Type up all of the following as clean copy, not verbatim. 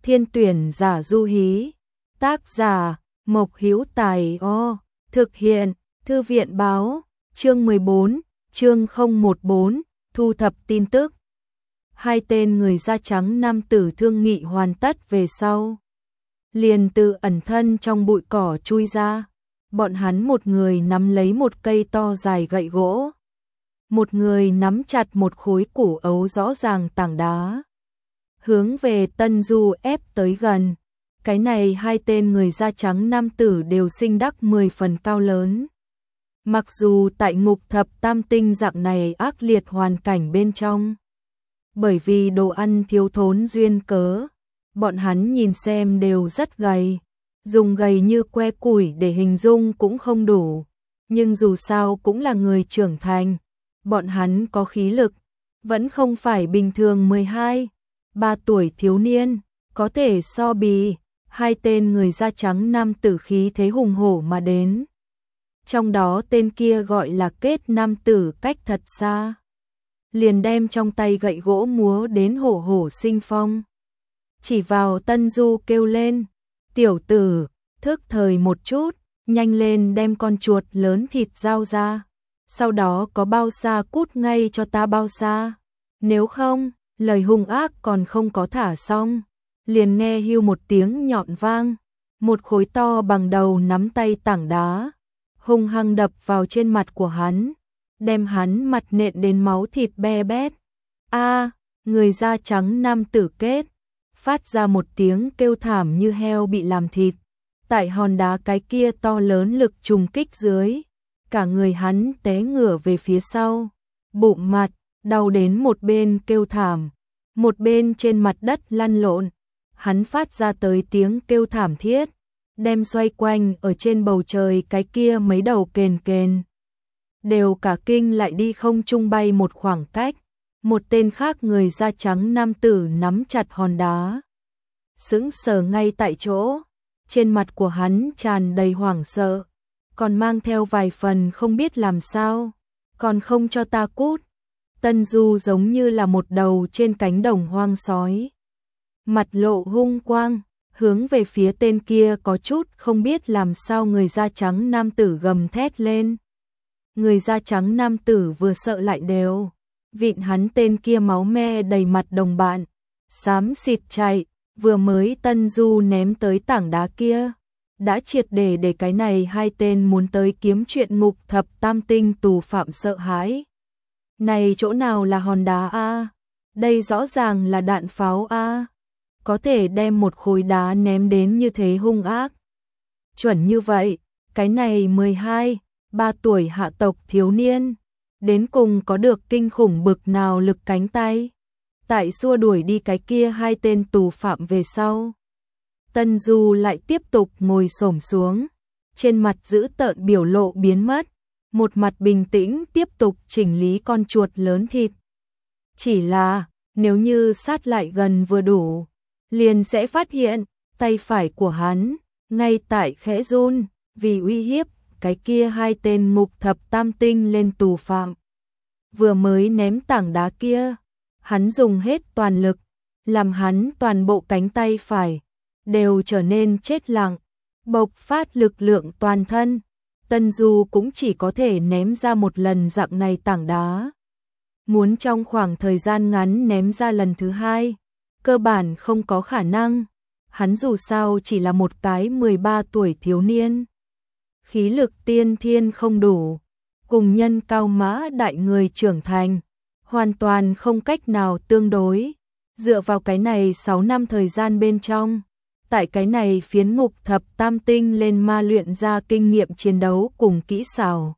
Thiên tuyển giả du hí. Tác giả Mộc Hữu Tài. Thực hiện Thư viện báo. Chương 14, chương 014, thu thập tin tức. Hai tên người da trắng nam tử thương nghị hoàn tất về sau, liền tự ẩn thân trong bụi cỏ chui ra. Bọn hắn một người nắm lấy một cây to dài gậy gỗ, một người nắm chặt một khối củ ấu rõ ràng tảng đá, hướng về Tân Du ép tới gần. Cái này hai tên người da trắng nam tử đều sinh đắc 10 phần cao lớn. Mặc dù tại ngục thập tam tinh dạng này ác liệt hoàn cảnh bên trong, bởi vì đồ ăn thiếu thốn duyên cớ, bọn hắn nhìn xem đều rất gầy, dùng gầy như que củi để hình dung cũng không đủ, nhưng dù sao cũng là người trưởng thành, bọn hắn có khí lực, vẫn không phải bình thường 12, 3 tuổi thiếu niên, có thể so bì. Hai tên người da trắng nam tử khí thế hùng hổ mà đến. Trong đó tên kia gọi là Kết nam tử cách thật xa, liền đem trong tay gậy gỗ múa đến hổ hổ sinh phong. Chỉ vào Tân Du kêu lên, tiểu tử, thức thời một chút, nhanh lên đem con chuột lớn thịt giao ra. Sau đó có bao xa cút ngay cho ta bao xa. Nếu không, lời hung ác còn không có thả xong. Liền nghe hưu một tiếng nhọn vang, một khối to bằng đầu nắm tay tảng đá, hung hăng đập vào trên mặt của hắn, đem hắn mặt nện đến máu thịt be bét. Người da trắng nam tử Kết phát ra một tiếng kêu thảm như heo bị làm thịt. Tại hòn đá cái kia to lớn lực trùng kích dưới, cả người hắn té ngửa về phía sau, bụng mặt, đau đến một bên kêu thảm, một bên trên mặt đất lăn lộn. Hắn phát ra tới tiếng kêu thảm thiết, đem xoay quanh ở trên bầu trời cái kia mấy đầu kền kền, đều cả kinh lại đi không trung bay một khoảng cách. Một tên khác người da trắng nam tử nắm chặt hòn đá, sững sờ ngay tại chỗ, trên mặt của hắn tràn đầy hoảng sợ, còn mang theo vài phần không biết làm sao. Còn không cho ta cút. Tân Du giống như là một đầu trên cánh đồng hoang sói, mặt lộ hung quang, hướng về phía tên kia có chút không biết làm sao người da trắng nam tử gầm thét lên. Người da trắng nam tử vừa sợ lại đều vịn hắn tên kia máu me đầy mặt đồng bạn, xám xịt chạy. Vừa mới Tân Du ném tới tảng đá kia, đã triệt để cái này hai tên muốn tới kiếm chuyện ngục thập tam tinh tù phạm sợ hãi. Này chỗ nào là hòn đá a? Đây rõ ràng là đạn pháo a. Có thể đem một khối đá ném đến như thế hung ác. Chuẩn như vậy, cái này 12, 3 tuổi hạ tộc thiếu niên, đến cùng có được kinh khủng bực nào lực cánh tay. Tại xua đuổi đi cái kia hai tên tù phạm về sau, Tân Du lại tiếp tục ngồi xổm xuống, trên mặt giữ tợn biểu lộ biến mất, một mặt bình tĩnh tiếp tục chỉnh lý con chuột lớn thịt. Chỉ là, nếu như sát lại gần vừa đủ, liền sẽ phát hiện, tay phải của hắn, ngay tại khẽ run, vì uy hiếp cái kia hai tên ngục thập tam tinh lên tù phạm. Vừa mới ném tảng đá kia, hắn dùng hết toàn lực, làm hắn toàn bộ cánh tay phải đều trở nên chết lặng, bộc phát lực lượng toàn thân. Tân Du cũng chỉ có thể ném ra một lần dạng này tảng đá. Muốn trong khoảng thời gian ngắn ném ra lần thứ hai, cơ bản không có khả năng. Hắn dù sao chỉ là một cái 13 tuổi thiếu niên, khí lực tiên thiên không đủ, cùng nhân cao mã đại người trưởng thành, hoàn toàn không cách nào tương đối. Dựa vào cái này 6 năm thời gian bên trong, tại cái này phiến ngục thập tam tinh lên ma luyện ra kinh nghiệm chiến đấu cùng kỹ xảo.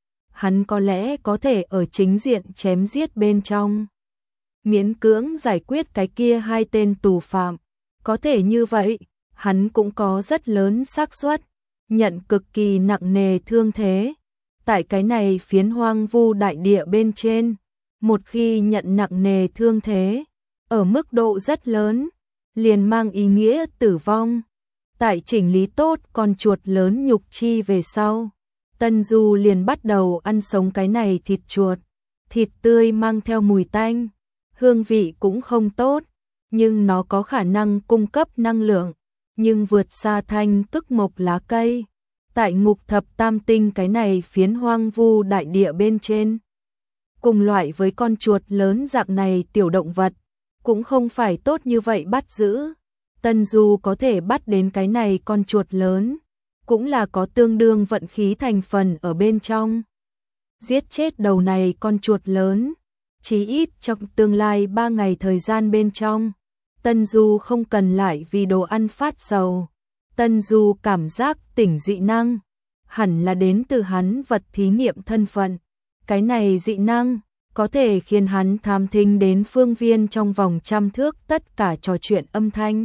Hắn có lẽ có thể ở chính diện chém giết bên trong, miễn cưỡng giải quyết cái kia hai tên tù phạm. Có thể như vậy, hắn cũng có rất lớn xác suất nhận cực kỳ nặng nề thương thế. Tại cái này phiến hoang vu đại địa bên trên, một khi nhận nặng nề thương thế, ở mức độ rất lớn, liền mang ý nghĩa tử vong. Tại chỉnh lý tốt con chuột lớn nhục chi về sau, Tân Du liền bắt đầu ăn sống cái này thịt chuột. Thịt tươi mang theo mùi tanh, hương vị cũng không tốt, nhưng nó có khả năng cung cấp năng lượng, nhưng vượt xa thanh tức mộc lá cây. Tại ngục thập tam tinh cái này phiến hoang vu đại địa bên trên. Cùng loại với con chuột lớn dạng này tiểu động vật, cũng không phải tốt như vậy bắt giữ. Tân Du có thể bắt đến cái này con chuột lớn, cũng là có tương đương vận khí thành phần ở bên trong. Giết chết đầu này con chuột lớn, chí ít trong tương lai 3 ngày thời gian bên trong, Tân Du không cần lại vì đồ ăn phát sầu. Tân Du cảm giác tỉnh dị năng, hẳn là đến từ hắn vật thí nghiệm thân phận. Cái này dị năng có thể khiến hắn thám thính đến phương viên trong vòng 100 thước tất cả trò chuyện âm thanh.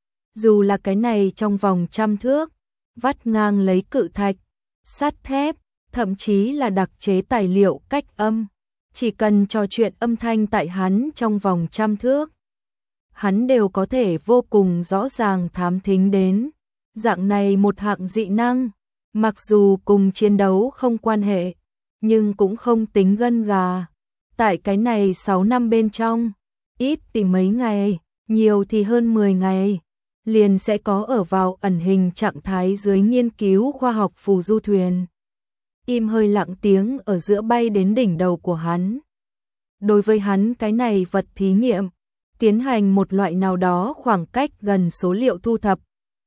Dù là cái này trong vòng 100 thước, vắt ngang lấy cự thạch, sắt thép, thậm chí là đặc chế tài liệu cách âm, chỉ cần trò chuyện âm thanh tại hắn trong vòng 100 thước, hắn đều có thể vô cùng rõ ràng thám thính đến. Dạng này một hạng dị năng, mặc dù cùng chiến đấu không quan hệ, nhưng cũng không tính gân gà. Tại cái này 6 năm bên trong, ít thì mấy ngày, nhiều thì hơn 10 ngày, liền sẽ có ở vào ẩn hình trạng thái dưới nghiên cứu khoa học phù du thuyền. Im hơi lặng tiếng ở giữa bay đến đỉnh đầu của hắn. Đối với hắn cái này vật thí nghiệm, tiến hành một loại nào đó khoảng cách gần số liệu thu thập.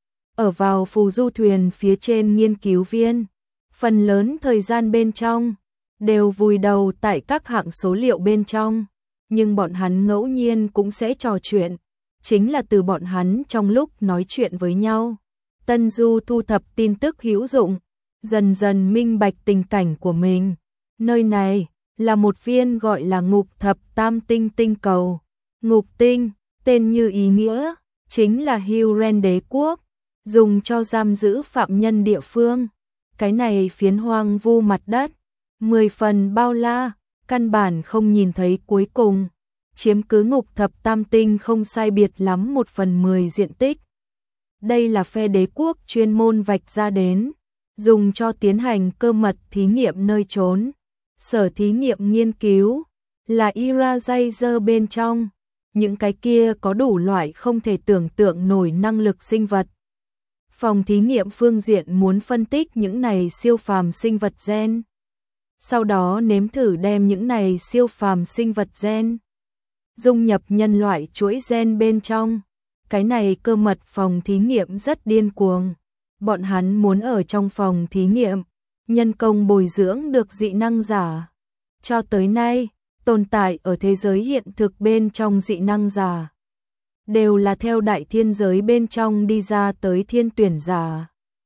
Ở vào phù du thuyền phía trên nghiên cứu viên, phần lớn thời gian bên trong, đều vùi đầu tại các hạng số liệu bên trong, nhưng bọn hắn ngẫu nhiên cũng sẽ trò chuyện, chính là từ bọn hắn trong lúc nói chuyện với nhau. Tân Du thu thập tin tức hữu dụng, dần dần minh bạch tình cảnh của mình. Nơi này là một viên gọi là ngục thập tam tinh tinh cầu. Ngục tinh, tên như ý nghĩa, chính là Huren đế quốc, dùng cho giam giữ phạm nhân địa phương. Cái này phiến hoang vu mặt đất, 10 phần bao la, căn bản không nhìn thấy cuối cùng, chiếm cứ ngục thập tam tinh không sai biệt lắm 1/10 diện tích. Đây là phe đế quốc chuyên môn vạch ra đến, dùng cho tiến hành cơ mật thí nghiệm nơi trốn. Sở thí nghiệm nghiên cứu là Irajazer bên trong, những cái kia có đủ loại không thể tưởng tượng nổi năng lực sinh vật. Phòng thí nghiệm phương diện muốn phân tích những này siêu phàm sinh vật gen, sau đó nếm thử đem những này siêu phàm sinh vật gen dung nhập nhân loại chuỗi gen bên trong. Cái này cơ mật phòng thí nghiệm rất điên cuồng. Bọn hắn muốn ở trong phòng thí nghiệm nhân công bồi dưỡng được dị năng giả. Cho tới nay, tồn tại ở thế giới hiện thực bên trong dị năng giả đều là theo đại thiên giới bên trong đi ra tới thiên tuyển giả.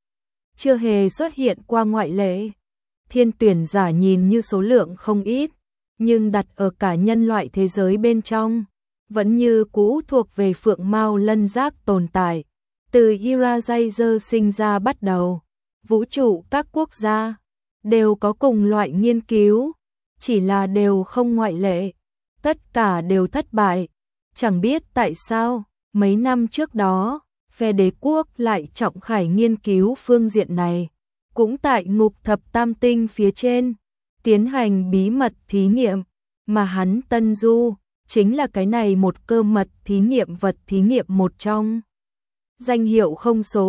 Chưa hề xuất hiện qua ngoại lệ. Thiên tuyển giả nhìn như số lượng không ít, nhưng đặt ở cả nhân loại thế giới bên trong, vẫn như cũ thuộc về phượng mao lân giác tồn tại. Từ Irajazer sinh ra bắt đầu, vũ trụ các quốc gia đều có cùng loại nghiên cứu, chỉ là đều không ngoại lệ, tất cả đều thất bại. Chẳng biết tại sao, mấy năm trước đó, phe đế quốc lại trọng khải nghiên cứu phương diện này, cũng tại ngục thập tam tinh phía trên, tiến hành bí mật thí nghiệm, mà hắn Tân Du, chính là cái này một cơ mật thí nghiệm vật thí nghiệm một trong. Danh hiệu không số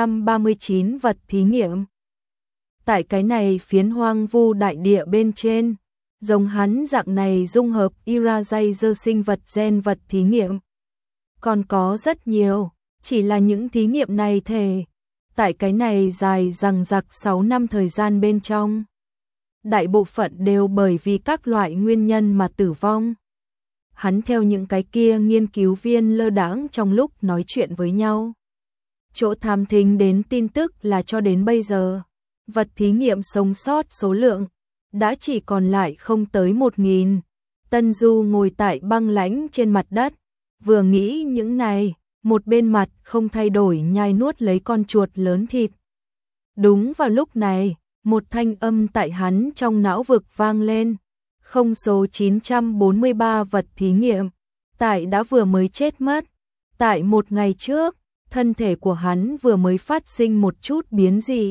739 vật thí nghiệm. Tại cái này phiến hoang vu đại địa bên trên, giống hắn dạng này dung hợp Irajazer sinh vật gen vật thí nghiệm. Còn có rất nhiều, chỉ là những thí nghiệm này thể. Tại cái này dài dằng dặc 6 năm thời gian bên trong. Đại bộ phận đều bởi vì các loại nguyên nhân mà tử vong. Hắn theo những cái kia nghiên cứu viên lơ đãng trong lúc nói chuyện với nhau. Chỗ thám thính đến tin tức là cho đến bây giờ, vật thí nghiệm sống sót số lượng đã chỉ còn lại không tới 1.000. Tân Du ngồi tại băng lãnh trên mặt đất, vừa nghĩ những này, một bên mặt không thay đổi nhai nuốt lấy con chuột lớn thịt. Đúng vào lúc này, một thanh âm tại hắn trong não vực vang lên. Không số 943 vật thí nghiệm, tại đã vừa mới chết mất. Tại một ngày trước, thân thể của hắn vừa mới phát sinh một chút biến dị.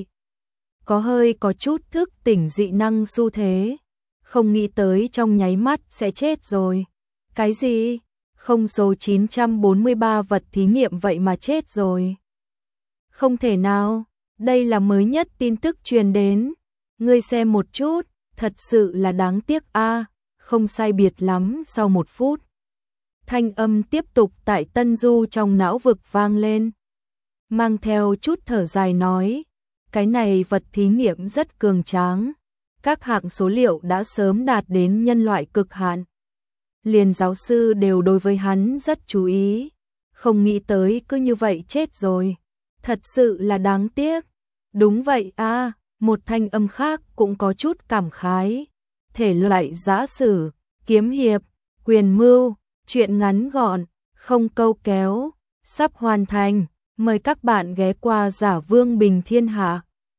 Có chút thức tỉnh dị năng xu thế. Không nghĩ tới trong nháy mắt sẽ chết rồi. Cái gì? Không số 943 vật thí nghiệm vậy mà chết rồi. Không thể nào, đây là mới nhất tin tức truyền đến. Ngươi xem một chút, thật sự là đáng tiếc a, không sai biệt lắm sau 1 phút. Thanh âm tiếp tục tại Tân Du trong não vực vang lên. Mang theo chút thở dài nói, cái này vật thí nghiệm rất cường tráng. Các hạng số liệu đã sớm đạt đến nhân loại cực hạn. Liền giáo sư đều đối với hắn rất chú ý. Không nghĩ tới cứ như vậy chết rồi. Thật sự là đáng tiếc. Đúng vậy a, một thanh âm khác cũng có chút cảm khái. Thể loại giã sử, kiếm hiệp, quyền mưu, truyện ngắn gọn, không câu kéo, sắp hoàn thành. Mời các bạn ghé qua Giả Vương Bình Thiên Hạ.